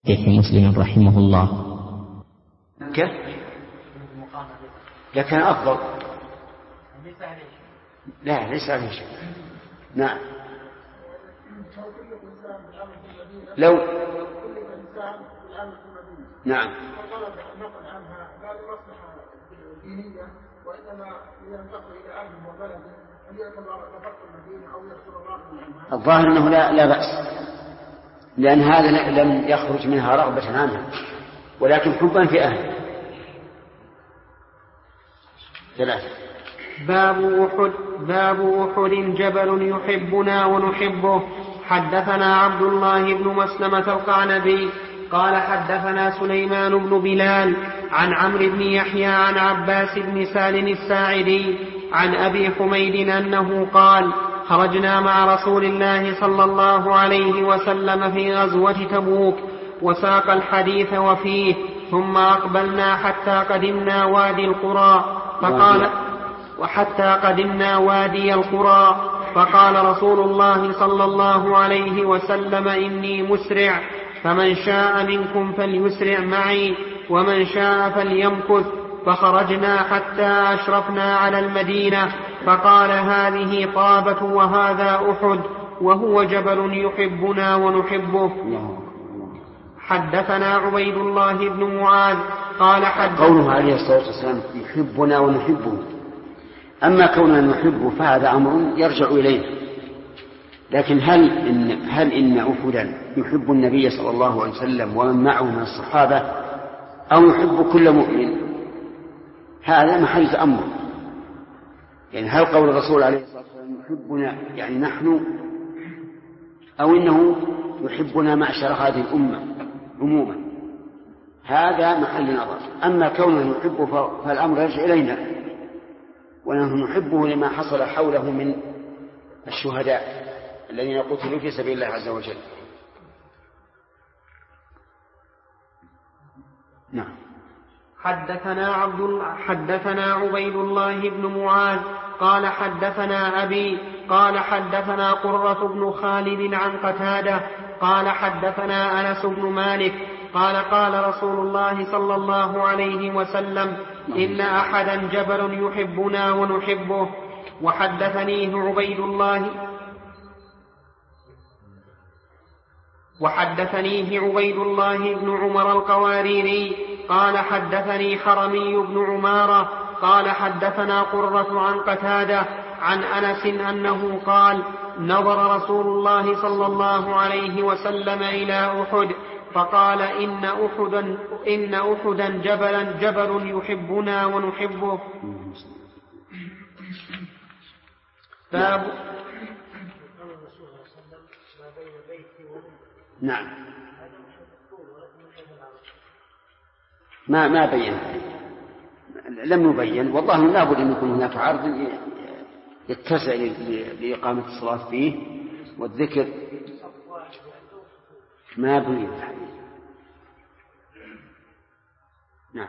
شيخ مسلم رحمه الله. كيف؟ لكن أفضل. لا ليس عليه شيء. نعم. لو نعم. الظاهر أنه لا بأس، لأن هذا لم يخرج منها رغبة عنها ولكن حبا في أهله. ثلاثة. باب أحد جبل يحبنا ونحبه. حدثنا عبد الله بن مسلمة القعنبي قال حدثنا سليمان بن بلال عن عمرو بن يحيى عن عباس بن سالم الساعدي عن أبي حميد أنه قال: خرجنا مع رسول الله صلى الله عليه وسلم في غزوة تبوك، وساق الحديث وفيه: ثم أقبلنا حتى قدمنا وادي القرى فقال رسول الله صلى الله عليه وسلم: إني مسرع، فمن شاء منكم فليسرع معي ومن شاء فليمكث. فخرجنا حتى أشرفنا على المدينة، فقال: هذه طابة وهذا أحد، وهو جبل يحبنا ونحبه. حدثنا عبيد الله بن معاذ قال قوله عليه الصلاة والسلام يحبنا ونحبه، أما كوننا نحبه فهذا أمر يرجع إليه، لكن هل إن أحدا يحب النبي صلى الله عليه وسلم ومن معه من الصحابة أو يحب كل مؤمن؟ هذا محل تأمل. يعني هل قول الرسول عليه الصلاة والسلام يحبنا يعني نحن، أو إنه يحبنا معشر هذه الأمة عموما؟ هذا محل نظر. أما كوننا نحبه فالأمر يرجع إلينا، ونحن نحبه لما حصل حوله من الشهداء الذين قتلوا في سبيل الله عز وجل. نعم. حدثنا عبيد الله بن معاذ قال حدثنا أبي قال حدثنا قرة بن خالد عن قتادة قال حدثنا أنس بن مالك قال: قال رسول الله صلى الله عليه وسلم: إن أحدا جبل يحبنا ونحبه. وحدثنيه عبيد الله بن عمر القواريري قال حدثني حرمي بن عمارة قال حدثنا قرة عن قتادة عن أنس أنه قال: نظر رسول الله صلى الله عليه وسلم إلى أحد فقال: إن أحدا جبل يحبنا ونحبه. نعم. ما بين، لم يبين، والله لابد أن يكون هناك عرض يتسع لإقامة الصلاة فيه والذكر. ما بين. نعم.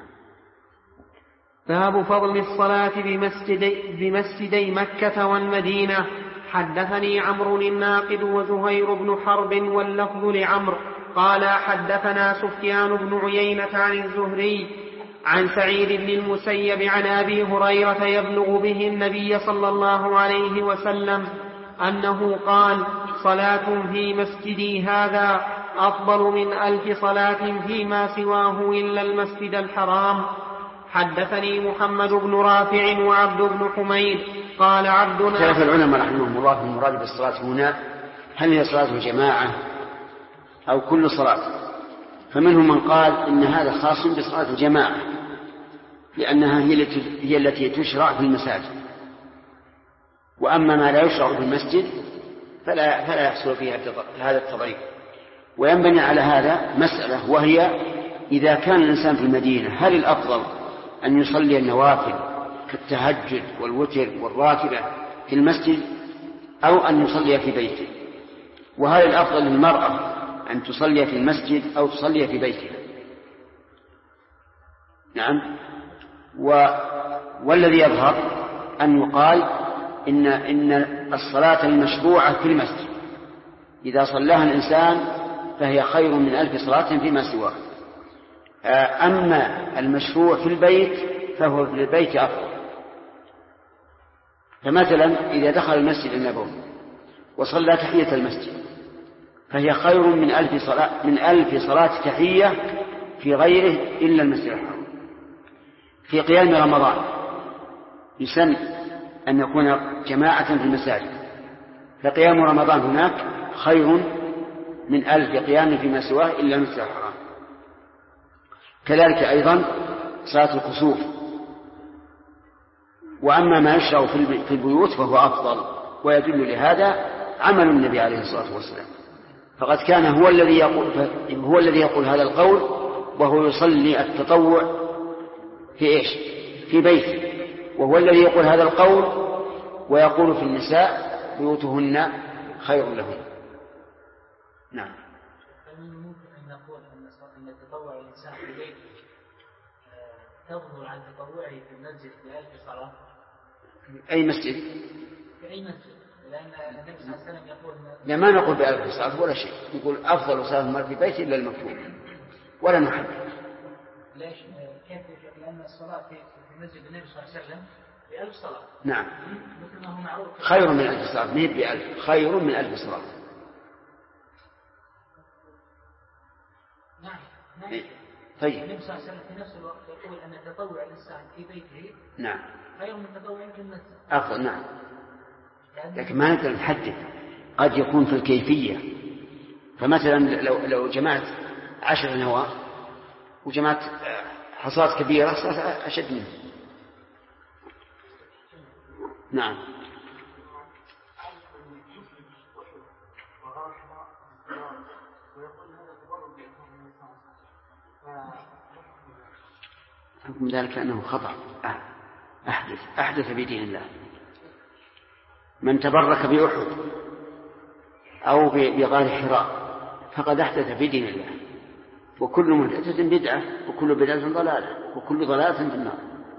باب فضل الصلاة بمسجدي مكة والمدينة. حدثني عمرو الناقد وزهير بن حرب واللفظ لعمرو قال حدثنا سفيان بن عيينة عن الزهري عن سعيد بن المسيب عن أبي هريرة يبلغ به النبي صلى الله عليه وسلم أنه قال: صلاة في مسجدي هذا أفضل من 1000 صلاة فيما سواه إلا المسجد الحرام. حدثني محمد بن رافع وعبد بن حميد قال عبدنا. اختلف العلماء رحمهم الله في المراد بالصلاة هنا، هل هي صلاة الجماعة أو كل صلاة؟ فمنهم من قال إن هذا خاص بصلاة الجماعة لأنها هي التي تشرع في المساجد، وأما ما لا يشرع في المسجد فلا يحصل فيها هذا التضعيف. وينبني على هذا مسألة، وهي إذا كان الإنسان في المدينة هل الأفضل أن يصلي النوافل كالتهجد والوتر والراتبة في المسجد أو أن يصلي في بيته؟ وهل الأفضل للمرأة أن تصلي في المسجد أو تصلي في بيتها؟ نعم. والذي يظهر أن يقال إن الصلاة المشروعة في المسجد إذا صلاها الإنسان فهي خير من 1000 صلاة فيما سواه. أما المشروع في البيت فهو في البيت أفضل. فمثلا إذا دخل المسجد النبوي وصلى تحية المسجد فهي خير من 1000 صلاة تحية في غيره إلا المسجد الحرام. في قيام رمضان يسن أن يكون جماعة في المساجد، فقيام رمضان هناك خير من 1000 قيام فيما سواه إلا المسجد الحرام. كذلك أيضا صلاة الكسوف. وأما ما يشرع في البيوت فهو أفضل، ويدل لهذا عمل النبي عليه الصلاة والسلام، فقد كان هو الذي يقول هذا القول وهو يصلي التطوع في إيش؟ في بيته، وهو الذي يقول هذا القول ويقول في النساء بيوتهن خير لهن. نعم. ممكن أن نقول أن التطوع الإنسان في بيته تفضل عن تطوعه في المسجد ب1000 صلاة؟ أي مسجد؟ في أي مسجد، لأن النبي صلى الله عليه وسلم يقول لا، ما نقول ب1000 صلاة ولا شيء، نقول أفضل صلاة المرء في بيته إلا المكتوب ولا نحب. ليش؟ كيف؟ لأن الصلاة في مسجد النبي صلى الله عليه وسلم ب1000 صلاة. نعم. مثل ما هو معروف. خير من 1000 صلاة، ما هي ب1000، خير من 1000 صلاة. نعم. طيب. النبي صلى الله عليه وسلم في نفس الوقت يقول أن تطوع الإنسان في بيته نعم خير من تطوع في المسجد. أفضل. نعم. لكن ما نقدر نحدد، قد يكون في الكيفية. فمثلا لو جمعت 10 نواة وجمعت حصاد كبيرة صارت أشد منه. نعم. حكم ذلك أنه خطأ، أحدث بدين الله. من تبرك بأحد أو بغار حراء فقد أحدث بدين الله، وكل محدثة بدعة وكل بدعة ضلالة وكل ضلالة في النار.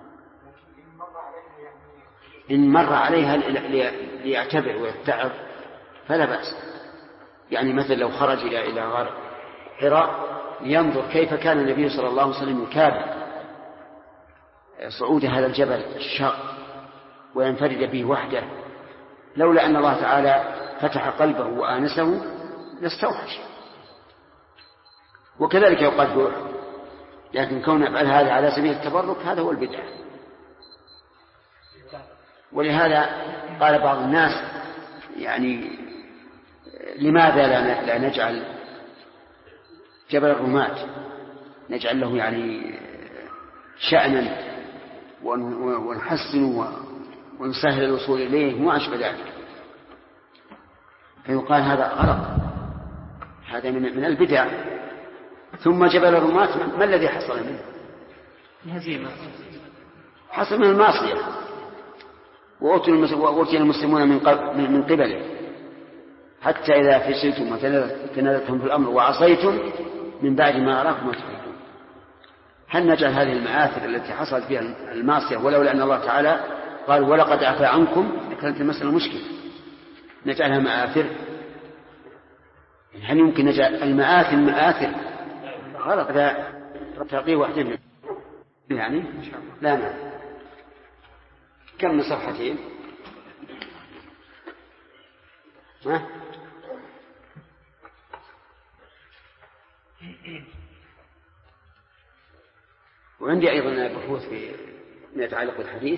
إن مر عليها ليعتبر ويتعظ فلا بأس. يعني مثل لو خرج إلى غار حراء لينظر كيف كان النبي صلى الله عليه وسلم يكابد صعود هذا الجبل الشاق وينفرد به وحده، لولا أن الله تعالى فتح قلبه وآنسه لاستوحش. وكذلك يقال بأحد، لكن كون يفعل هذا على سبيل التبرك هذا هو البدعة. ولهذا قال بعض الناس يعني لماذا لا نجعل جبل الرماة نجعل له يعني شأنا ونحسن ونسهل الوصول إليه وما أشبه ذلك. فيقال هذا غلط، هذا من البدع. ثم جبل الرماة ما الذي حصل منه؟ الهزيمة، حصل من المعصية، وأوتي المسلمون من قبله، حتى إذا فشلتم وتنازعتم في الأمر وعصيتم من بعد ما أراكم ما تحبون. هل نجعل هذه المآثر التي حصلت فيها المعصية ولولا أن الله تعالى قال ولقد عفا عنكم كانت المسألة مشكلة، نجعلها مآثر؟ هل يمكن نجعل المآثر مآثر؟ غلط. لا تقي واحدة يعني لا معنى. كم من صفحتين؟ وعندي أيضا بحوث فيما يتعلق بالحديث.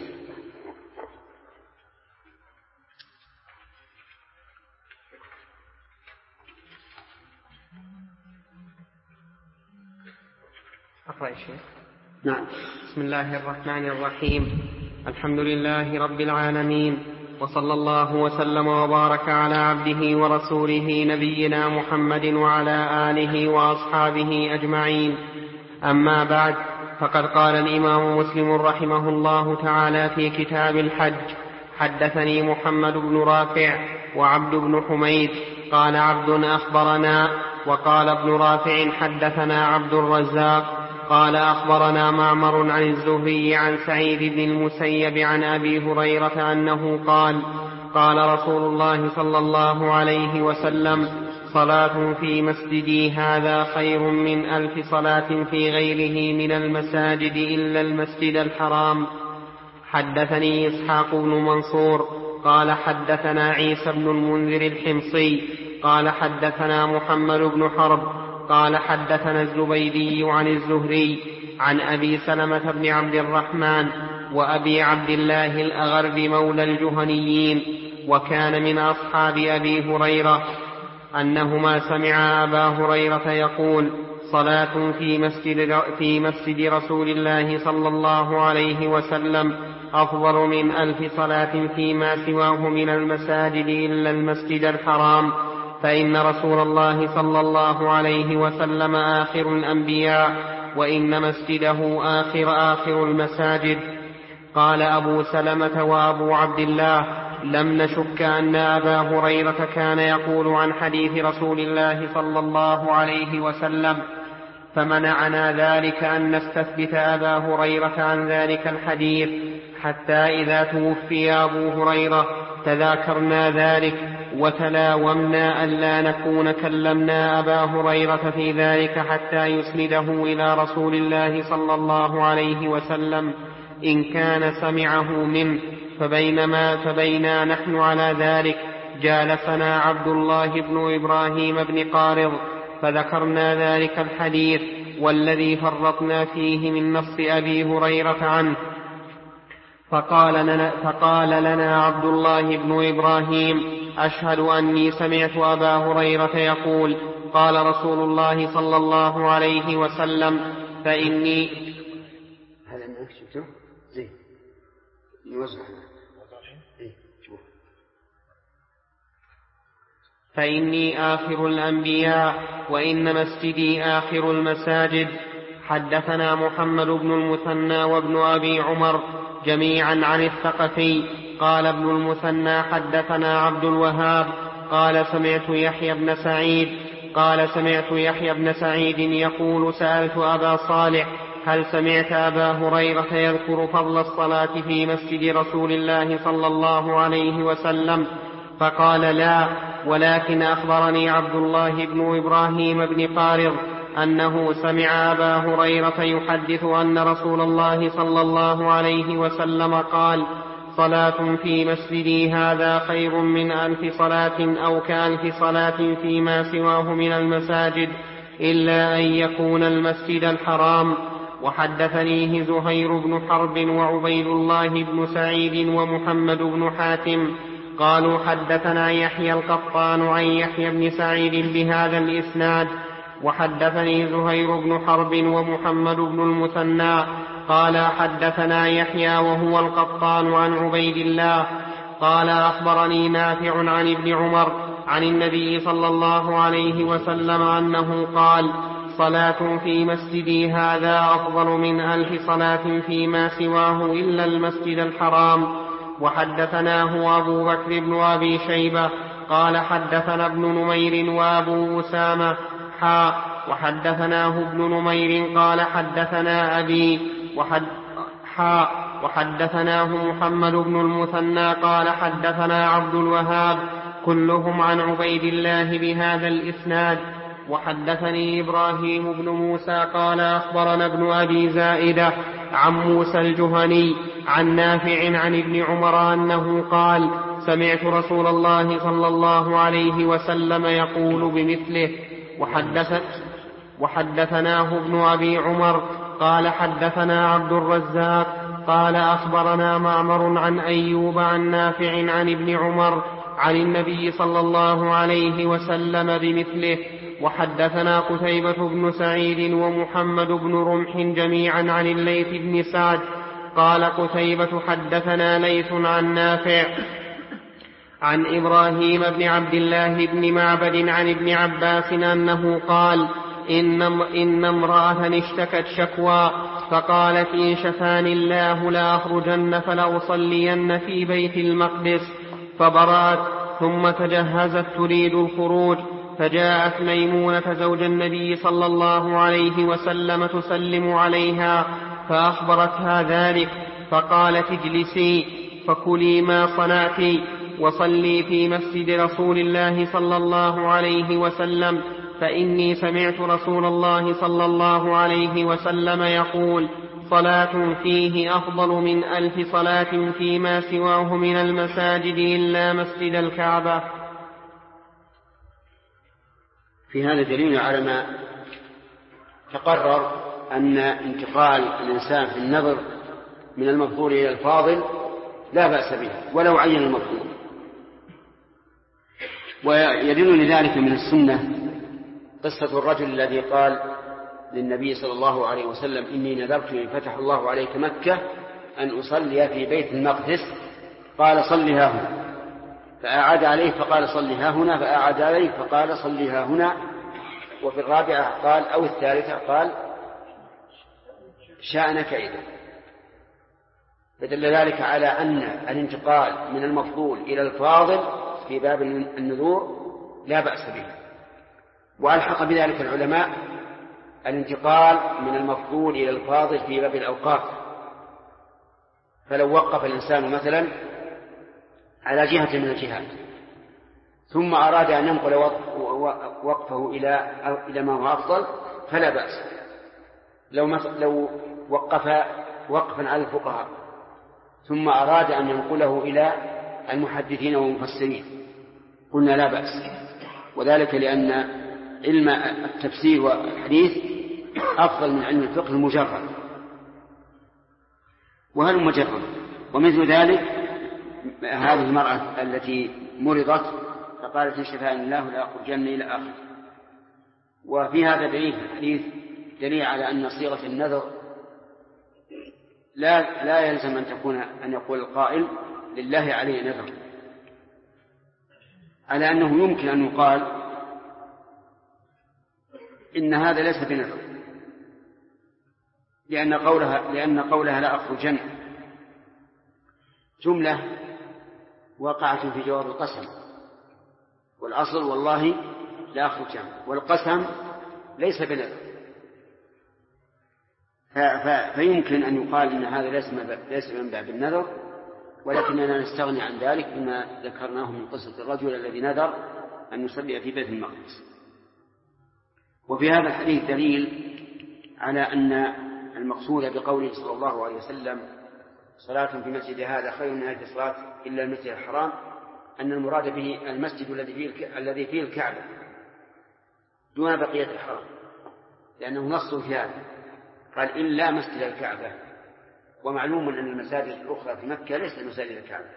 أقرأ يا شيخ. نعم. بسم الله الرحمن الرحيم. الحمد لله رب العالمين، وصلى الله وسلم وبارك على عبده ورسوله نبينا محمد وعلى آله وأصحابه أجمعين. أما بعد، فقد قال الإمام مسلم رحمه الله تعالى في كتاب الحج: حدثني محمد بن رافع وعبد بن حميد قال عبد أخبرنا، وقال ابن رافع حدثنا عبد الرزاق قال أخبرنا معمر عن الزهري عن سعيد بن المسيب عن أبي هريرة أنه قال: قال رسول الله صلى الله عليه وسلم: صلاة في مسجدي هذا خير من 1000 صلاة في غيره من المساجد إلا المسجد الحرام. حدثني إسحاق بن منصور قال حدثنا عيسى بن المنذر الحمصي قال حدثنا محمد بن حرب قال حدثنا الزبيدي عن الزهري عن أبي سلمة بن عبد الرحمن وأبي عبد الله الأغر مولى الجهنيين وكان من أصحاب أبي هريرة أنهما سمعا أبا هريرة يقول صلاة في مسجد رسول الله صلى الله عليه وسلم أفضل من 1000 صلاة فيما سواه من المساجد إلا المسجد الحرام، فإن رسول الله صلى الله عليه وسلم آخر الأنبياء وإن مسجده آخر المساجد. قال أبو سلمة وأبو عبد الله لم نشك أن أبا هريرة كان يقول عن حديث رسول الله صلى الله عليه وسلم، فمنعنا ذلك أن نستثبت أبا هريرة عن ذلك الحديث، حتى إذا توفي أبو هريرة تذاكرنا ذلك وتلاومنا ألا نكون كلمنا أبا هريرة في ذلك حتى يسنده إلى رسول الله صلى الله عليه وسلم إن كان سمعه منه. فبينا نحن على ذلك جالسنا عبد الله بن إبراهيم بن قارض فذكرنا ذلك الحديث والذي فرطنا فيه من نص أبي هريرة عنه، فقال لنا عبد الله بن إبراهيم أشهد أني سمعت أبا هريرة يقول قال رسول الله صلى الله عليه وسلم فإني هذا أنك شفته زين يوزع فإني آخر الأنبياء وإن مسجدي آخر المساجد. حدثنا محمد بن المثنى وابن أبي عمر جميعا عن الثقفي قال ابن المثنى حدثنا عبد الوهاب قال سمعت يحيى بن سعيد يقول سألت أبا صالح هل سمعت أبا هريرة يذكر فضل الصلاة في مسجد رسول الله صلى الله عليه وسلم؟ فقال لا، ولكن أخبرني عبد الله بن إبراهيم بن قارض أنه سمع أبا هريرة يحدث أن رسول الله صلى الله عليه وسلم قال صلاة في مسجدي هذا خير من 1000 صلاة أو ك1000 صلاة فيما سواه من المساجد إلا أن يكون المسجد الحرام. وحدثنيه زهير بن حرب وعبيد الله بن سعيد ومحمد بن حاتم قالوا حدثنا يحيى القطان عن يحيى بن سعيد بهذا الإسناد. وحدثني زهير بن حرب ومحمد بن المثنى قال حدثنا يحيى وهو القطان عن عبيد الله قال أخبرني نافع عن ابن عمر عن النبي صلى الله عليه وسلم أنه قال صلاة في مسجدي هذا أفضل من 1000 صلاة فيما سواه إلا المسجد الحرام. وحدثناه أبو بكر بن أبي شيبة قال حدثنا ابن نمير وأبو أسامة وحدثناه ابن نمير قال حدثنا أبي وحدثناه محمد بن المثنى قال حدثنا عبد الوهاب كلهم عن عبيد الله بهذا الإسناد. وحدثني إبراهيم بن موسى قال أخبرنا ابن أبي زائدة عن موسى الجهني عن نافع عن ابن عمر أنه قال سمعت رسول الله صلى الله عليه وسلم يقول بمثله. وحدثناه ابن أبي عمر قال حدثنا عبد الرزاق قال أخبرنا معمر عن أيوب عن نافع عن ابن عمر عن النبي صلى الله عليه وسلم بمثله. وحدثنا قتيبة بن سعيد ومحمد بن رمح جميعا عن الليث بن سعد قال قتيبة حدثنا ليث عن نافع عن إبراهيم بن عبد الله بن معبد عن ابن عباس أنه قال إن امرأة اشتكت شكوى فقالت إن شفاني الله لأخرجن فلأصلين في بيت المقدس، فبرأت ثم تجهزت تريد الخروج، فجاءت ميمونة زوج النبي صلى الله عليه وسلم تسلم عليها فأخبرتها ذلك، فقالت اجلسي فكلي ما صنعت، وصلي في مسجد رسول الله صلى الله عليه وسلم، فإني سمعت رسول الله صلى الله عليه وسلم يقول: صلاة فيه أفضل من 1000 صلاة فيما سواه من المساجد إلا مسجد الكعبة. في هذا دليل على ما تقرر أن انتقال الإنسان في النظر من المفضول إلى الفاضل لا بأس به ولو عين المفضول. ويدل لذلك من السنة قصة الرجل الذي قال للنبي صلى الله عليه وسلم: إني نذرت إن فتح الله عليك مكة أن أصلي في بيت المقدس، قال: صلها هنا. فأعاد عليه فقال: صلها هنا. فأعاد عليه فقال: صلها هنا. وفي الرابعة قال أو الثالثة قال: شأنك إذا. فدل ذلك على أن الانتقال من المفضول إلى الفاضل في باب النذور لا بأس به. وألحق بذلك العلماء الانتقال من المفضول إلى الفاضل في باب الأوقاف. فلو وقف الإنسان مثلا على جهة من الجهات ثم أراد أن ينقل وقفه إلى ما هو أفضل فلا بأس. لو وقف وقفا على الفقهاء ثم أراد أن ينقله إلى المحدثين والمفسرين قلنا لا بأس، وذلك لأن علم التفسير والحديث أفضل من علم الفقه المجرد. وهل مجرد؟ ومثل ذلك هذه المرأة التي مرضت فقالت: إن شفاني الله لا أخرجن إلى آخر. وفي هذا دليل في الحديث دليل على أن صيغة النذر لا يلزم أن يقول القائل: لله عليه نذر، على أنه يمكن أن يقال إن هذا ليس بنذر، لأن قولها لا أخرجن جملة وقعت في جواب القسم، والأصل والله لا أخرجن، والقسم ليس بنذر. فيمكن أن يقال إن هذا ليس من باب النذر، ولكننا نستغني عن ذلك بما ذكرناه من قصة الرجل الذي نذر أن يصلي في بيت المقدس. وفي هذا الحديث دليل على أن المقصود بقوله صلى الله عليه وسلم: صلاة في مسجد هذا خير من 1000 صلاة إلا المسجد الحرام، أن المراد به المسجد الذي فيه الكعبة دون بقية الحرم، لأنه نص في هذا، قال: إلا مسجد الكعبة. ومعلوم أن المساجد الأخرى في مكة ليست مساجد الكعبة.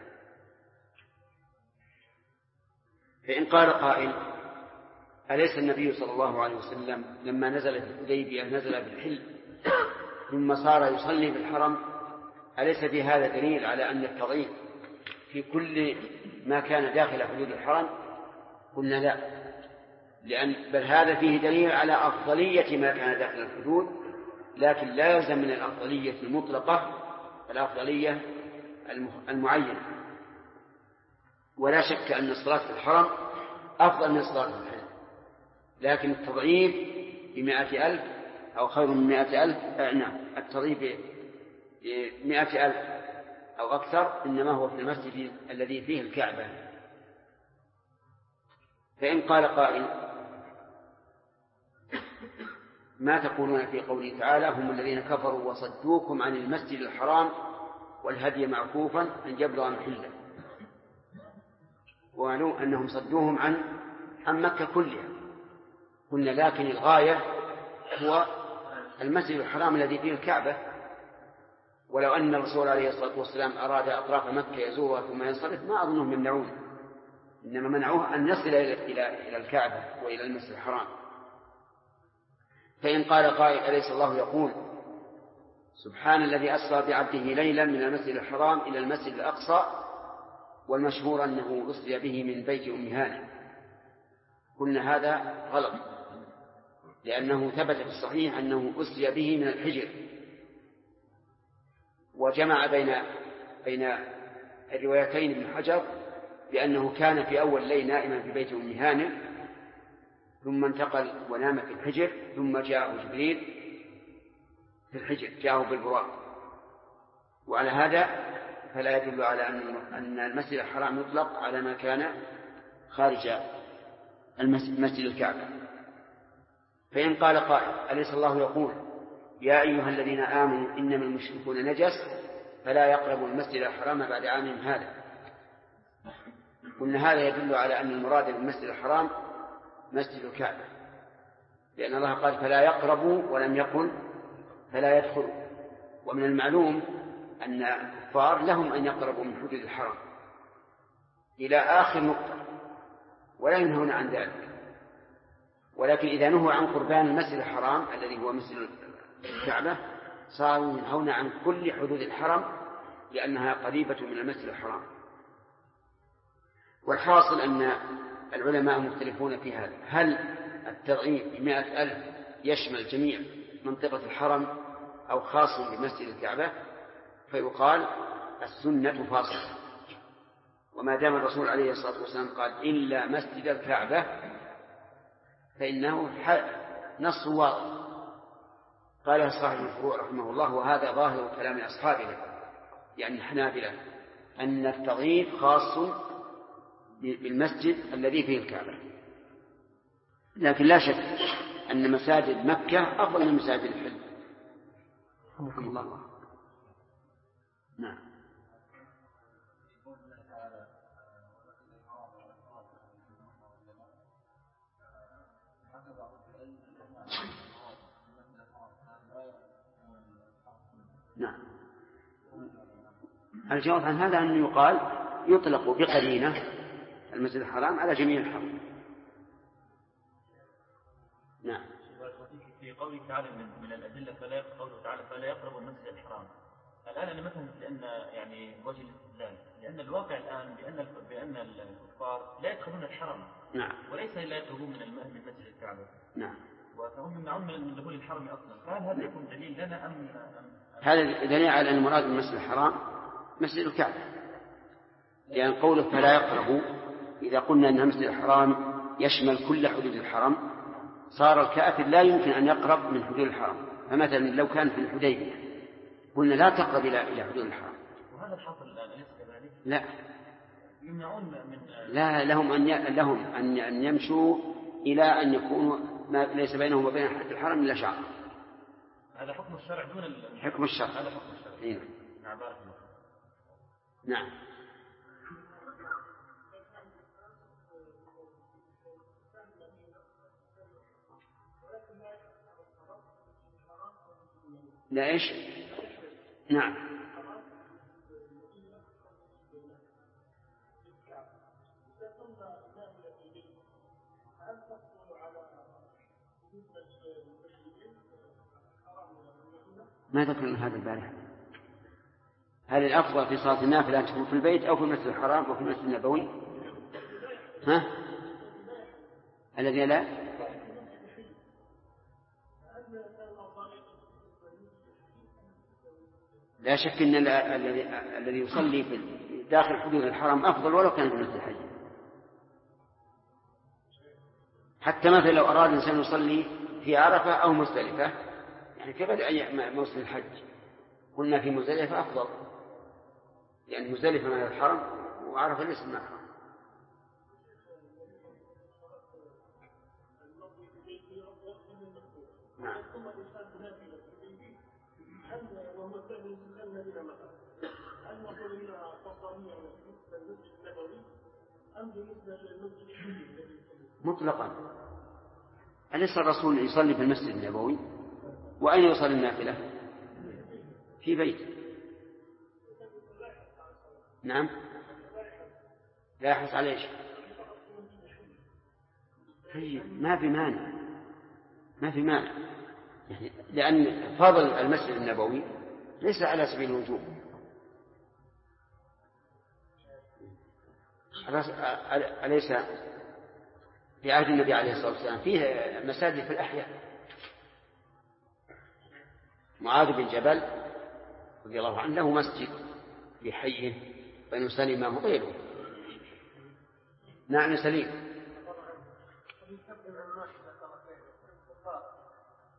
فإن قال قائل: أليس النبي صلى الله عليه وسلم لما نزل في الحديبية نزل بالحل ثم صار يصلي في الحرم؟ أليس في هذا دليل على أن التضعيف في كل ما كان داخل حدود الحرم؟ قلنا لا، بل هذا فيه دليل على أفضلية ما كان داخل الحدود، لكن لا يلزم من الأفضلية المطلقة الأفضلية المعينة. ولا شك أن الصلاة في الحرم أفضل من الصلاة في الحل، لكن التضعيف ب100,000 أو خير من 100,000 التضعيف ب100,000 أو أكثر إنما هو في المسجد الذي فيه الكعبة. فإن قال قائل: ما تقولون في قوله تعالى: هم الذين كفروا وصدوكم عن المسجد الحرام والهدي معكوفا أن يبلغ محله؟ ومعلوم أنهم صدوهم عن مكة كلها. قلنا لكن الغاية هو المسجد الحرام الذي فيه الكعبة، ولو أن الرسول عليه الصلاة والسلام أراد أطراف مكة يزورها ثم ينصرف ما أظنهم يمنعونه، إنما منعوه أن يصل إلى الكعبة وإلى المسجد الحرام. فإن قال قائل: أليس الله يقول: سبحان الذي أسرى بعبده ليلا من المسجد الحرام إلى المسجد الأقصى، والمشهور أنه أسري به من بيت أم هانئ؟ قلنا هذا غلط، لأنه ثبت في الصحيح أنه أسري به من الحجر، وجمع بين الروايتين ابن حجر بأنه كان في أول ليل نائما في بيت أم هانئ، ثم انتقل ونام في الحجر، ثم جاءه جبريل في الحجر، جاءه بالبراق. وعلى هذا فلا يدل على أن المسجد الحرام يطلق على ما كان خارج مسجد الكعبة. فإن قال قائل أليس الله يقول يا أيها الذين آمنوا إنما المشركون نجس فلا يقربوا المسجد الحرام بعد عامهم هذا؟ قلنا هذا يدل على أن المراد بالمسجد الحرام مسجد الكعبة، لأن الله قال فلا يقربوا ولم يقل فلا يدخلوا. ومن المعلوم أن الكفار لهم أن يقربوا من حدود الحرم إلى آخر نقطة ولا ينهون عن ذلك، ولكن إذا نهوا عن قربان المسجد الحرام الذي هو مسجد الكعبة صاروا ينهون عن كل حدود الحرم لأنها قريبة من المسجد الحرام. والحاصل أن العلماء مختلفون في هذا، هل التضعيف 100,000 يشمل جميع منطقة الحرم أو خاص بمسجد الكعبة؟ فيقال السنة فاصلة، وما دام الرسول عليه الصلاة والسلام قال إلا مسجد الكعبة فإنه نص واضح. قال صاحب الفروع رحمه الله وهذا ظاهر كلام أصحابنا يعني الحنابلة أن التضعيف خاص بالمسجد الذي فيه الكعبة، لكن لا شك أن مساجد مكة أفضل من مساجد الحج. الله. نعم. نعم. الجواب عن هذا أن يقال يطلق بقرينة المسجد الحرام على جميع الحرم. نعم. في قوله تعالى من الأدلة قوله تعالى فلا يقرب المسجد الحرام. الآن أنا مثلا لأن يعني وجه الاستدلال لأن الواقع الآن بأن الكفار لا يدخلون الحرم. نعم. وليس لا يقربون من مسجد الكعبة. نعم. وفهم يمنعون من دخول الحرم أصلا. فهل هذا يكون دليل لنا أم هذا دليل على أن المراد من المسجد الحرام مسجد الكعبة، لأن قوله فلا يقربوا إذا قلنا أن المسجد الحرام يشمل كل حدود الحرم صار الكافر لا يمكن أن يقرب من حدود الحرم. فمثلا لو كان في الحديبية قلنا لا تقرب إلى حدود الحرم، وهذا الحاصل الآن أليس كذلك؟ لا، يمنعون من لا، لهم أن يمشوا إلى أن يكونوا ما ليس بينهم وبين الحرم إلا شعر. هذا حكم الشرع دون حكم الشرع. هذا حكم الشرع. نعم. بارك الله. نعم. لا إيش؟ نعم. ما ذكرنا هذا البارحة. هل الأفضل في صلاة النافلة أن تكون في البيت أو في المسجد الحرام أو في المسجد النبوي؟ الذي لا شك أن الذي يصلي في داخل حدود الحرم أفضل ولو كان في المسجد الحج. حتى مثلا لو أراد الإنسان يصلي في عرفة أو مزدلفة يعني في بدء موسم الحج قلنا في مزدلفة أفضل، يعني مزدلفة من الحرم وعرفة ليس من الحرم. نعم. مطلقا. أليس الرسول يصلي في المسجد النبوي؟ وأين يصلي النافلة؟ في بيت. نعم. لا يحرص على ايش؟ ما في مانع يعني لأن فضل المسجد النبوي ليس على سبيل الوجوب. أليس في عهد النبي عليه الصلاة والسلام فيه مساجد في الأحياء؟ معاذ بن جبل رضي الله عنه له مسجد في حيه بنو سلمة وغيره. نعم سليم.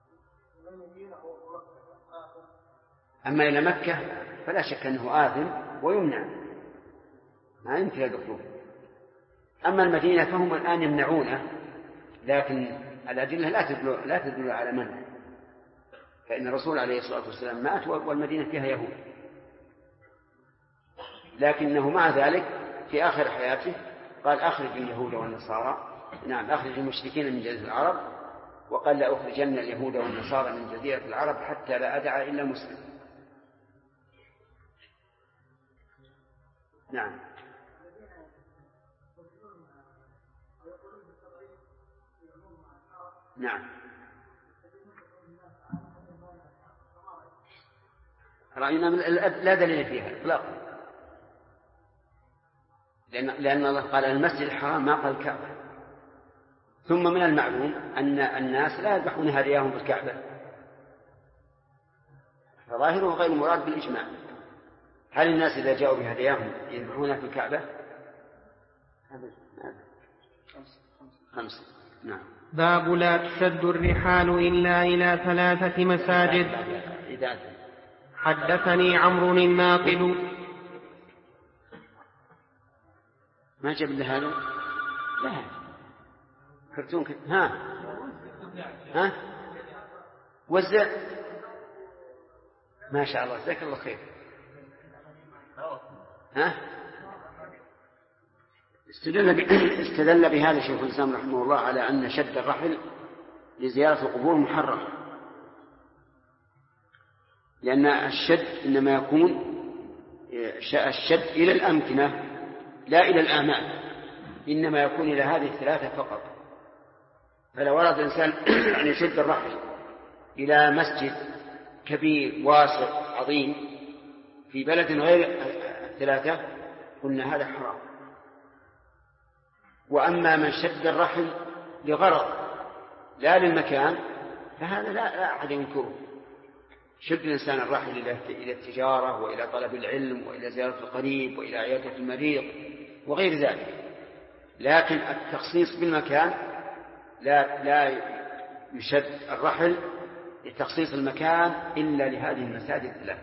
أما إلى مكة فلا شك أنه آثم ويمنع، ما يمكن يدخلون. أما المدينة فهم الآن يمنعونه، لكن الأدلة لا تدل على منع، فإن الرسول عليه الصلاة والسلام مات والمدينة فيها يهود، لكنه مع ذلك في آخر حياته قال أخرج اليهود والنصارى، نعم أخرج المشركين من جزيرة العرب، وقال لا أخرجن اليهود والنصارى من جزيرة العرب حتى لا أدع إلا مسلم. نعم. نعم. رأينا لا دليل فيها إطلاقا، لأن الله قال المسجد الحرام ما قال الكعبة. ثم من المعلوم أن الناس لا يذبحون هدياهم بالكعبة، فظاهره غير مراد بالإجماع. هل الناس إذا جاءوا بهدياهم يذبحونها في الكعبة؟ 5. نعم. باب لا تشد الرحال إلا إلى 3 مساجد. حدثني عمرو الناقد. ما جاب لي هذا؟ لا كرتون ها وزع، ما شاء الله جزاك الله خير. ها استدل بهذا شيخ الإسلام رحمه الله على أن شد الرحل لزيارة القبور محرم، لأن الشد إنما يكون الشد إلى الأمكنة لا إلى الآمال، إنما يكون إلى هذه 3 فقط. فلو أراد الإنسان أن يشد الرحل إلى مسجد كبير واسع عظيم في بلد غير 3 قلنا هذا حرام. وأما من شد الرحل لغرض لا للمكان فهذا لا أحد ينكره. شد الإنسان الرحل إلى التجارة وإلى طلب العلم وإلى زيارة القريب وإلى عيادة المريض وغير ذلك، لكن التخصيص بالمكان لا يشد الرحل لتخصيص المكان إلا لهذه المساجد 3.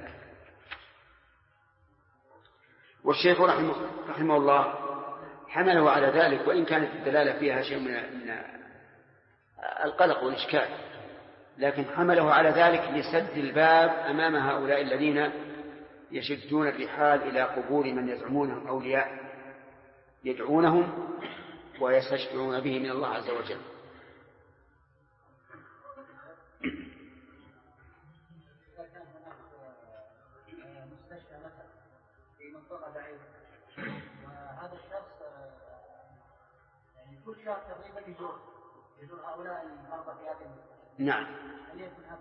والشيخ رحمه الله حمله على ذلك، وإن كانت الدلالة فيها شيء من القلق والإشكال، لكن حمله على ذلك لسد الباب أمام هؤلاء الذين يشدون الرحال إلى قبور من يزعمونهم أولياء يدعونهم ويستشفعون به من الله عز وجل. مستشفى مثلا في منطقة بعيدة، وهذا الشخص يعني كل شهر تقريبا يزور هؤلاء المرضى في هذه المستشفى. نعم. هل يكون هذا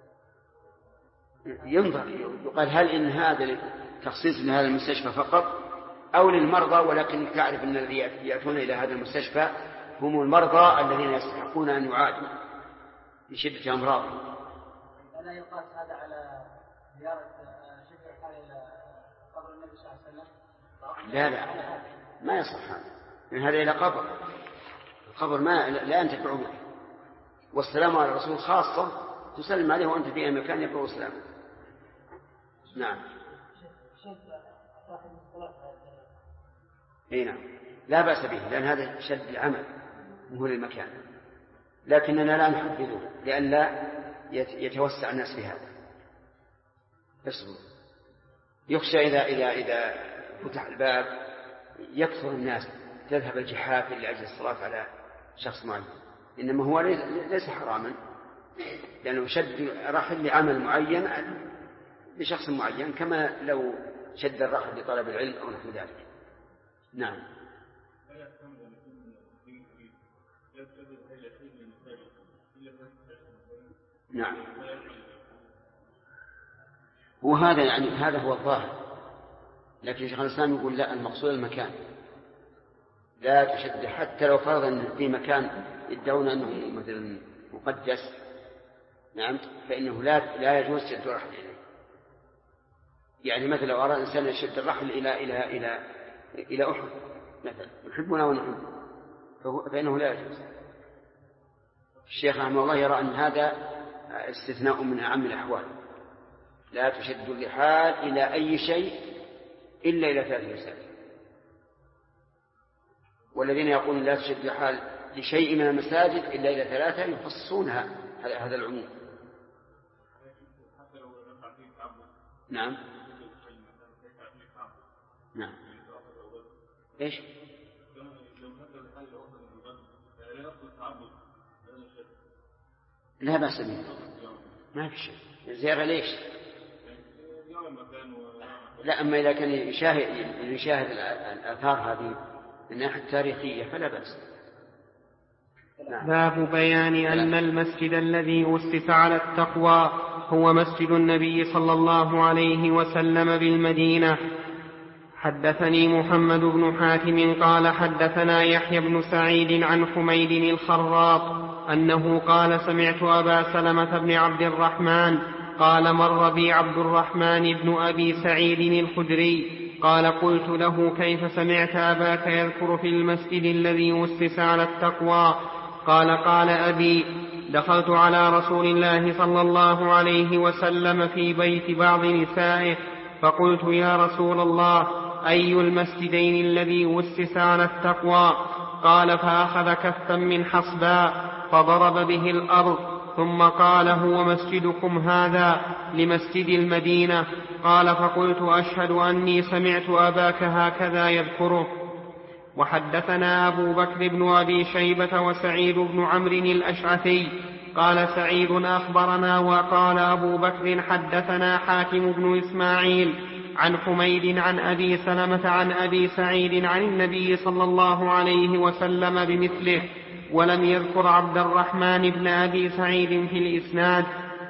ينظر يقال هل إن هذا تخصيص لهذا المستشفى فقط أو للمرضى، ولكن تعرف أن الذي يأتون إلى هذا المستشفى هم المرضى الذين يستحقون أن يعادوا لشدة أمراضهم. ألا يقاس هذا على زيارة شدة الحال إلى قبر النبي صلى الله عليه وسلم؟ لا ما يصح هذا، من هذا إلى قبر. القبر لا ينتفع به، والسلام على الرسول خاصة تسلم عليه وأنت في أي مكان يقرأ السلام. نعم. نعم لا بأس به، لأن هذا شد العمل وهو للمكان، لكننا لا نحدده لئلا يتوسع الناس في هذا. يخشى إذا فتح الباب يكثر الناس تذهب الجحافل لأجل الصلاة على شخص معين، إنما هو ليس حراما، لأنه شد رحل لعمل معين لشخص معين، كما لو شد الرحل لطلب العلم أو نحو ذلك. نعم. نعم. وهذا يعني هذا هو الظاهر، لكن شيخ الإسلام يقول لا، المقصود المكان، لا تشد حتى لو فرض أن في مكان يدعون أنه مثلا مقدس، نعم، فإنه لا يجوز شد الرحل إليه. يعني مثلا لو أراد الإنسان يشد الرحل إلى أحد مثلا، يحبنا ونحب، فإنه لا يجوز. الشيخ رحمه الله يرى أن هذا استثناء من أعم الأحوال، لا تشد الرحال إلى أي شيء إلا إلى 3 مساجد. والذين يقولون لا تشد رحال لشيء من المساجد إلا إلى 3 يخصصونها هذا العموم. نعم نعم. إيش؟ لا بأس به، ما في شيء. الزيارة ليش؟ لا، أما إذا كان يشاهد الآثار هذه من الناحية التاريخية فلا بأس. باب بيان أن المسجد الذي أسس على التقوى هو مسجد النبي صلى الله عليه وسلم بالمدينة. حدثني محمد بن حاتم قال حدثنا يحيى بن سعيد عن حميد الخراط أنه قال سمعت أبا سلمة بن عبد الرحمن قال مر بي عبد الرحمن بن أبي سعيد الخدري قال قلت له كيف سمعت أباك يذكر في المسجد الذي أسس على التقوى؟ قال أبي دخلت على رسول الله صلى الله عليه وسلم في بيت بعض نسائه فقلت يا رسول الله أي المسجدين الذي أسس على التقوى؟ قال فأخذ كفا من حصباء فضرب به الأرض ثم قال هو مسجدكم هذا لمسجد المدينة. قال فقلت أشهد أني سمعت أباك هكذا يذكره. وحدثنا أبو بكر بن أبي شيبة وسعيد بن عمرو الأشعثي قال سعيد أخبرنا وقال أبو بكر حدثنا حاتم بن إسماعيل عن حميد عن أبي سلمة عن أبي سعيد عن النبي صلى الله عليه وسلم بمثله ولم يذكر عبد الرحمن بن أبي سعيد في الإسناد.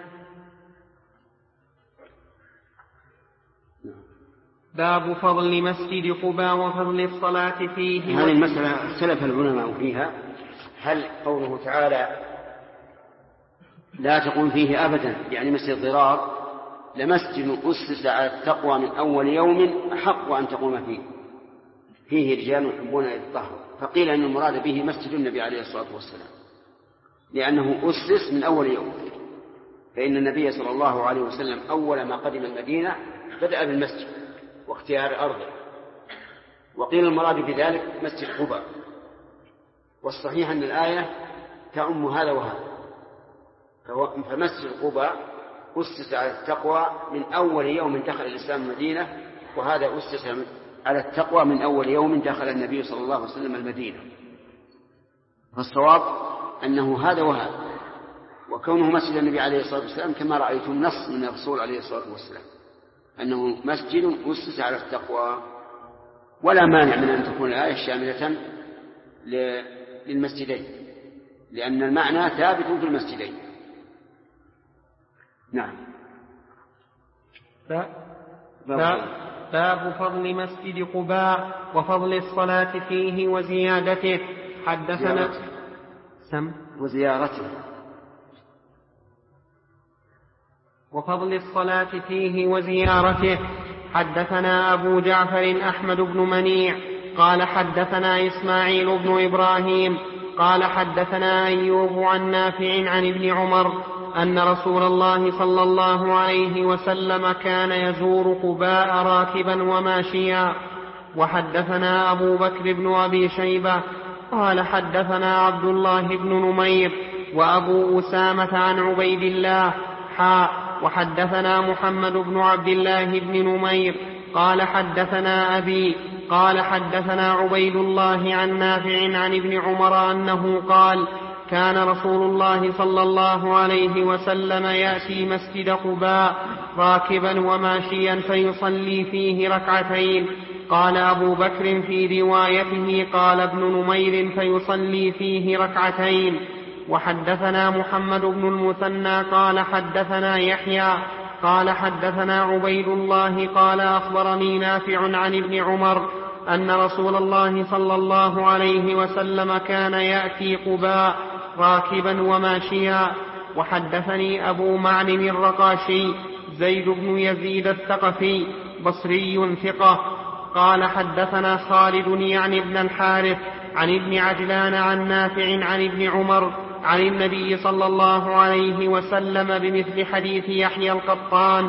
باب فضل مسجد قباء وفضل الصلاة فيه. هذه المسألة اختلف العلماء فيها، هل قوله تعالى لا تقوم فيه أبدا يعني مسجد ضرار لمسجد أسس على التقوى من أول يوم أحق أن تقوم فيه رجال يحبون أن يتطهروا، فقيل أن المراد به مسجد النبي عليه الصلاة والسلام لأنه أسس من أول يوم، فإن النبي صلى الله عليه وسلم أول ما قدم المدينة بدأ بالمسجد واختيار أرضه، وقيل المراد بذلك مسجد قباء، والصحيح أن الآية تعم هذا وهذا، فمسجد قباء أسس على التقوى من أول يوم دخل الإسلام المدينة، وهذا أسس على التقوى من أول يوم دخل النبي صلى الله عليه وسلم المدينة. فالصواب أنه هذا وهذا، وكونه مسجد النبي عليه الصلاة والسلام كما رأيتم نص من الرسول عليه الصلاة والسلام أنه مسجد أسس على التقوى، ولا مانع من أن تكون الآية شاملة للمسجدين لأن المعنى ثابت في المسجدين. نعم. باب فضل مسجد قباء وفضل الصلاة فيه وزيادته. حدثنا وزيارته وفضل الصلاة فيه وزيارته. حدثنا أبو جعفر أحمد بن منيع قال حدثنا إسماعيل بن إبراهيم قال حدثنا أيوب عن نافع عن ابن عمر أن رسول الله صلى الله عليه وسلم كان يزور قباء راكبا وماشيا. وحدثنا أبو بكر بن أبي شيبة قال حدثنا عبد الله بن نمير وأبو أسامة عن عبيد الله وحدثنا محمد بن عبد الله بن نمير قال حدثنا أبي قال حدثنا عبيد الله عن نافع عن ابن عمر أنه قال كان رسول الله صلى الله عليه وسلم يأتي مسجد قباء راكبا وماشيا فيصلي فيه ركعتين. قال أبو بكر في روايته قال ابن نمير فيصلي فيه ركعتين. وحدثنا محمد بن المثنى قال حدثنا يحيى قال حدثنا عبيد الله قال أخبرني نافع عن ابن عمر أن رسول الله صلى الله عليه وسلم كان يأتي قباء راكبا وماشيا. وحدثني أبو معلم الرقاشي زيد بن يزيد الثقفي بصري ثقة قال حدثنا خالد يعني ابن الحارث عن ابن عجلان عن نافع عن ابن عمر عن النبي صلى الله عليه وسلم بمثل حديث يحيى القطان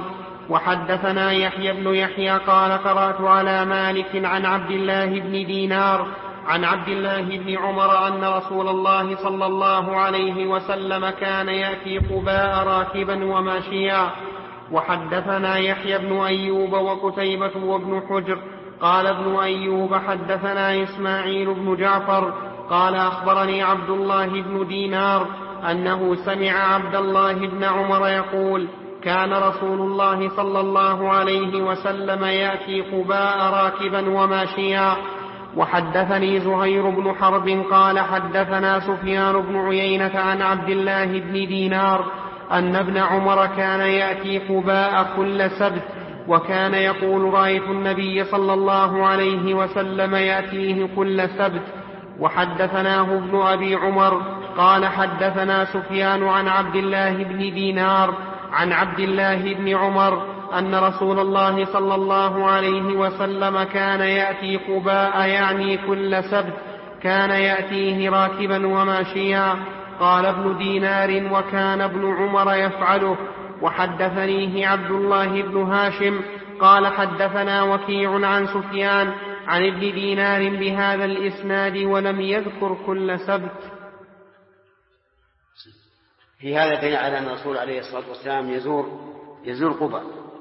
وحدثنا يحيى بن يحيى قال قرأت على مالك عن عبد الله بن دينار عن عبد الله بن عمر أن رسول الله صلى الله عليه وسلم كان يأتي قباء راكبا وماشيا. وحدثنا يحيى بن أيوب وقتيبة وابن حجر قال ابن أيوب حدثنا إسماعيل بن جعفر قال أخبرني عبد الله بن دينار أنه سمع عبد الله بن عمر يقول كان رسول الله صلى الله عليه وسلم يأتي قباء راكبا وماشيا. وحدثني زهير بن حرب قال حدثنا سفيان بن عيينة عن عبد الله بن دينار أن ابن عمر كان يأتي قباء كل سبت وكان يقول رأيت النبي صلى الله عليه وسلم يأتيه كل سبت. وحدثناه ابن أبي عمر قال حدثنا سفيان عن عبد الله بن دينار عن عبد الله بن عمر أن رسول الله صلى الله عليه وسلم كان يأتي قباء يعني كل سبت كان يأتيه راكبا وماشيا. قال ابن دينار وكان ابن عمر يفعله. وحدثنيه عبد الله بن هاشم قال حدثنا وكيع عن سفيان عن ابن دينار بهذا الإسناد ولم يذكر كل سبت. في هذا دليل على أن الرسول عليه الصلاة والسلام يزور قباء،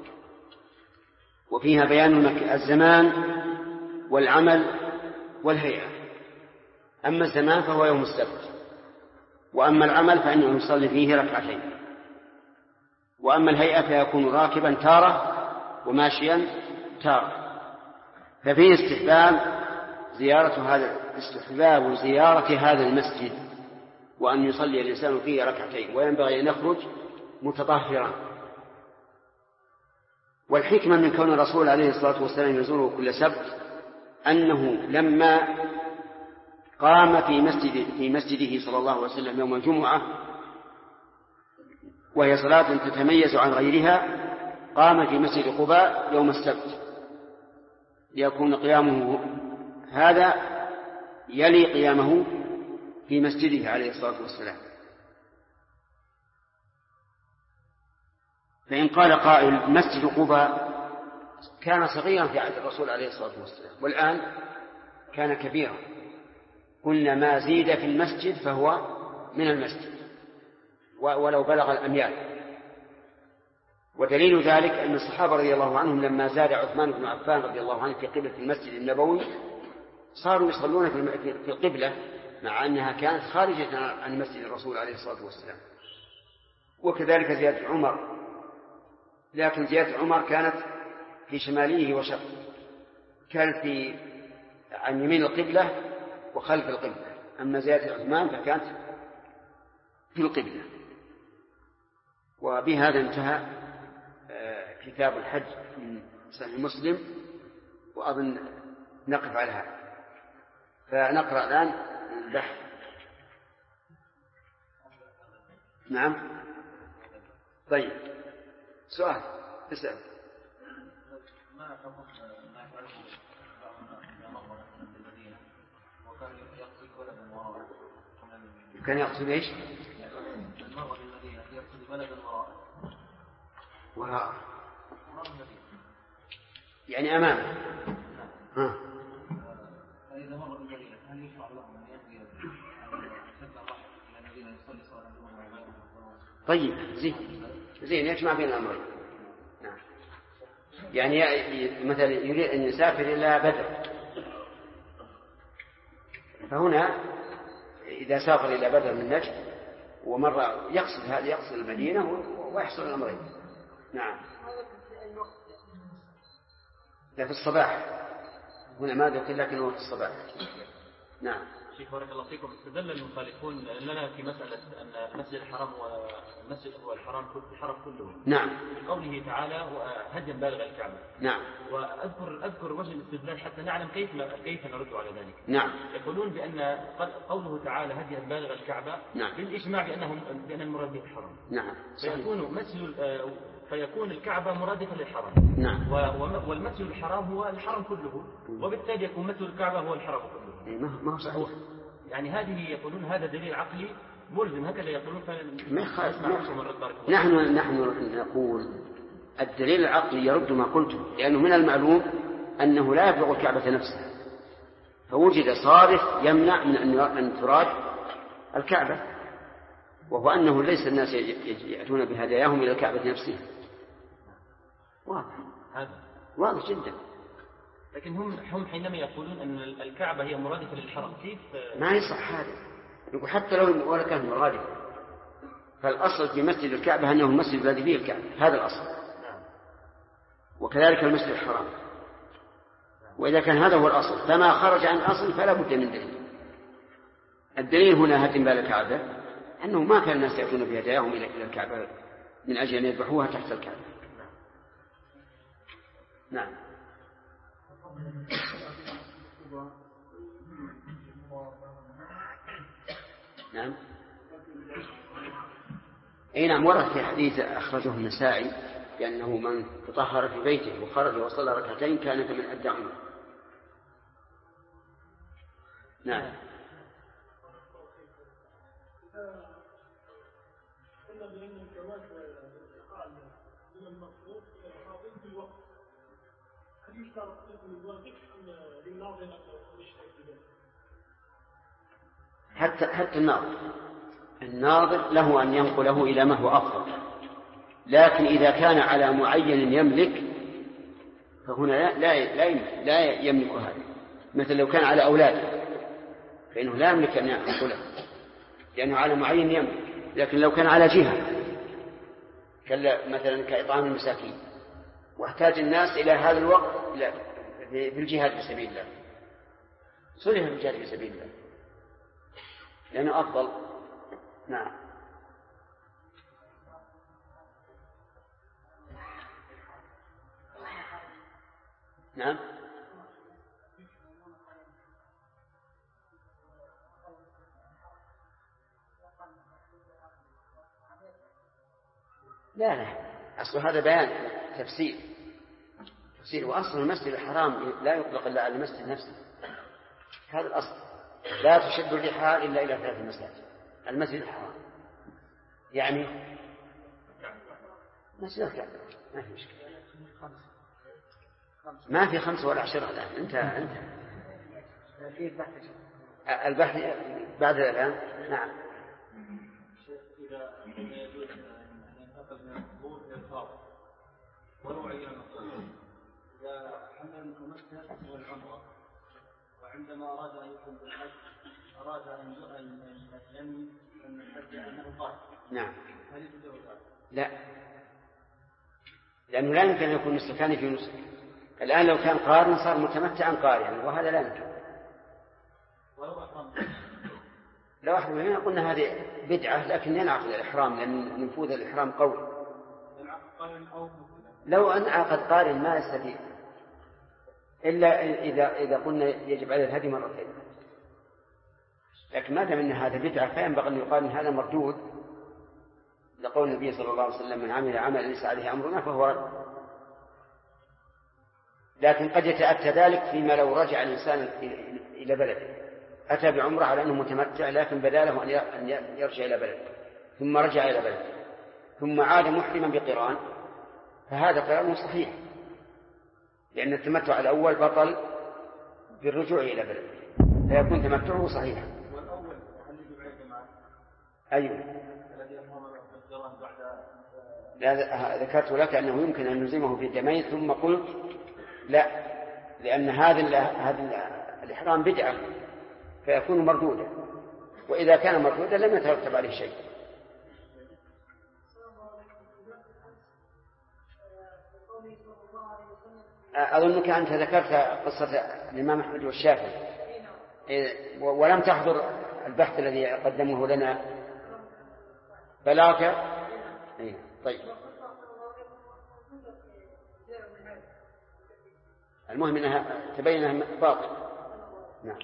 وفيها بيان الزمان والعمل والهيئة. أما الزمان فهو يوم السبت، وأما العمل فإنه يصلي فيه ركعتين، وأما الهيئة فيكون راكبا تارة وماشيا تارة. ففيه استحباب زيارة هذا المسجد، وأن يصلي الإنسان فيه ركعتين، وينبغي أن يخرج متطهرا. والحكمة من كون الرسول عليه الصلاة والسلام يزوره كل سبت أنه لما قام في مسجده صلى الله عليه وسلم يوم الجمعة، وهي صلاة تتميز عن غيرها، قام في مسجد قباء يوم السبت ليكون قيامه هذا يلي قيامه في مسجده عليه الصلاة والسلام. فإن قال قائل مسجد قباء كان صغيرا في عهد الرسول عليه الصلاة والسلام، والآن كان كبيرا، قلنا ما زيد في المسجد فهو من المسجد ولو بلغ الأميال. ودليل ذلك أن الصحابة رضي الله عنهم لما زاد عثمان بن عفان رضي الله عنه في قبلة المسجد النبوي صاروا يصلون في القبلة، مع أنها كانت خارجة عن مسجد الرسول عليه الصلاة والسلام. وكذلك زيادة عمر، لكن زيادة عمر كانت في شماليه وشرقه، كانت عن يمين القبلة وخلف القبلة. أما زيادة عثمان فكانت في القبلة. وبهذا انتهى كتاب الحج من صحيح مسلم، وأظن نقف على هذا. فنقرأ الآن البحث. نعم. طيب، سؤال اسأل. ما حكم ما يفعله بعض الناس في المدينة وكان يقصد بلدا وراءه؟ كان يقصد ايش؟ المرء بالمدينة يقصد بلدا وراءه يعني أمامه. فإذا مر بالمدينة هل يشرع له أن يمضي سد الرحل إلى المدينة يصلي صلاة الجمعة؟ طيب، زين يجمع بين الأمرين. نعم. يعني مثلا يريد أن يسافر إلى بدر، فهنا إذا سافر إلى بدر من نجد ومر يقصد المدينة ويحصل الأمرين. نعم. لا، في الصباح هنا ما ذكر، لكنه في الصباح. نعم. شيخ بارك الله فيكم، استدل المخالفون لنا في مسألة أن مسجد الحرام والمسجد هو الحرام كله. نعم. قوله تعالى هديا بالغ الكعبة. نعم. وأذكر وجه الاستدلال حتى نعلم كيف نرد على ذلك. نعم. يقولون بأن قوله تعالى هديا بالغ الكعبة نعم. بالإجماع بأن المراد به الحرام. نعم. فيكون الكعبة مرادفة للحرام. نعم. والمسجد الحرام هو الحرام كله، وبالتالي يكون مسجد الكعبة هو الحرام كله. ما هو صحيح. يعني هذه يقولون هذا دليل عقلي ملزم، هكذا يقولون. نحن نقول الدليل العقلي يرد ما قلته، لأنه من المعلوم أنه لا يبلغ الكعبة نفسها، فوجد صارف يمنع من أن تراد الكعبة، وهو أنه ليس الناس يأتون بهداياهم إلى الكعبة نفسها. واضح هذا واضح جدا. لكن هم حينما يقولون أن الكعبة هي مرادفة للحرم، كيف ما يصح هذا؟ يقول حتى لو ولا كانت مرادفة، فالأصل في مسجد الكعبة أنه المسجد الذي فيه الكعبة، هذا الأصل. وكذلك المسجد الحرام. وإذا كان هذا هو الأصل فما خرج عن الأصل فلا بد من دليل. الدليل هنا هدم بال الكعبة أنه ما كان الناس يأتون بهداياهم إلى الكعبة من أجل أن يذبحوها تحت الكعبة. نعم. نعم. أي نعم، ورد في حديث أخرجه النسائي بأنه من تطهر في بيته وخرج وصلى ركعتين كان كمن أدى عمره. نعم. حتى الناظر له أن ينقله إلى ما هو أفضل، لكن إذا كان على معين يملك فهنا لا يملك هذا. مثل لو كان على أولاده فإنه لا يملك أن ينقله لأنه على معين يملك، لكن لو كان على جهة مثلا كإطعام المساكين واحتاج الناس إلى هذا الوقت في الجهاد في سبيل الله صلح الجهاد في سبيل الله لأنه أفضل. نعم. نعم. لا أصل هذا بيان تفسير، وأصل المسجد الحرام لا يطلق إلا على المسجد نفسه، هذا الأصل. لا تشد الرحال إلا إلى 3 مساجد. المسجد الحرام يعني مسجد الكعبة، ما في مشكلة. ما في 5 ولا 10 الآن. أنت البحث بعد الآن. نعم. إذا يجوز أن ينتقل من القبور إلى القبر ولو عيان القبور، إذا حمل المتمتع والعمرة وعندما أراد أن يقوم بالحج أراد أن ينوي أن يتبع أنه قائم. نعم. هل يجوز ذلك؟ لا، لأنه لا يمكن أن يكون مسلكان في نسك. الآن لو كان قارن صار متمتعا قارنا، وهذا لا يمكن. لو أحد مننا قلنا هذه بدعة، لكن ينعقد الإحرام لأن نفوذ الإحرام قوي. لو انعقد قارن ما يستطيع إلا إذا قلنا يجب عليه الهدي مرتين، لكن ما دام أن هذا بدعة فينبغي أن يقال إن هذا مردود لقول النبي صلى الله عليه وسلم من عمل عملا ليس عليه أمرنا فهو رد. لكن قد يتأتى ذلك فيما لو رجع الإنسان إلى بلده، أتى بعمرة على أنه متمتع لكن بدا له أن يرجع إلى بلده ثم رجع إلى بلده ثم عاد محرما بقران، فهذا قران صحيح لأن التمتع الأول بطل بالرجوع إلى بلده فيكون تمتعه صحيحا. والأول هل يجب عليه جماعة؟ أيوه. الذي أمر بالقران بعد لا، ذكرت لك أنه يمكن أن نلزمه في الدمين ثم قلت لا، لأن هذا الإحرام بدعة فيكون مردودا، وإذا كان مردودا لم يترتب عليه شيء. أظنك أنت ذكرت قصة الإمام أحمد والشافعي ولم تحضر البحث الذي قدمه لنا بلاغة. طيب، المهم أنها تبين أنها باطل. نعم.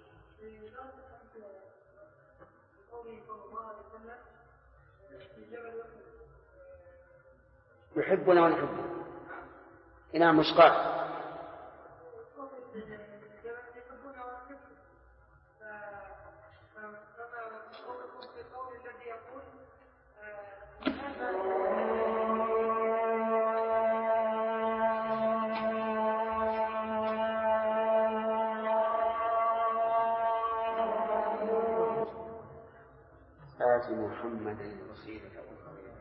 يحبنا ونحبه. إنها مشقات. محمدا الوسيلة والفضيلة.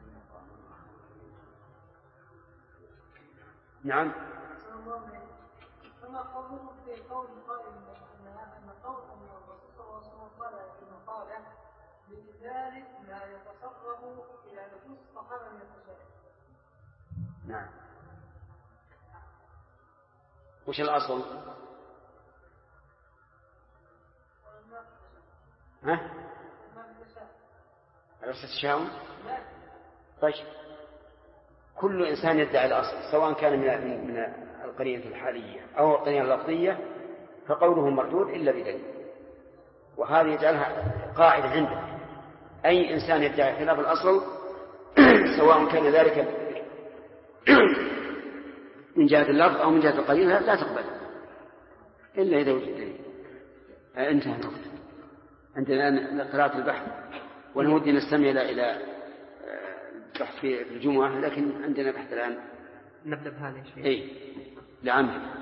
نعم. كما قوله في قول قائل أن قول أن الرسول صلى الله عليه وسلم قال في مقالة لذلك لا يتصرف إلى نفوس الصحابة من التشابه. نعم. وش الأصل؟ ها؟ التشاؤم؟ طيب كل إنسان يدعي الأصل سواء كان من القرينة الحالية أو القرينة اللفظية فقوله مردود إلا بدليل، وهذه يجعلها قاعدة عنده. أي إنسان يدعي خلاف الأصل سواء كان ذلك من جهة اللفظ أو من جهة القرينة لا تقبل إلا إذا وجد دليل. انتهى الوقت. عندنا قراءة البحث ونودي نستمع إلى البحث في الجمعة، لكن عندنا بحث الآن نبدأ بهذا الشيء. إيه لعمل.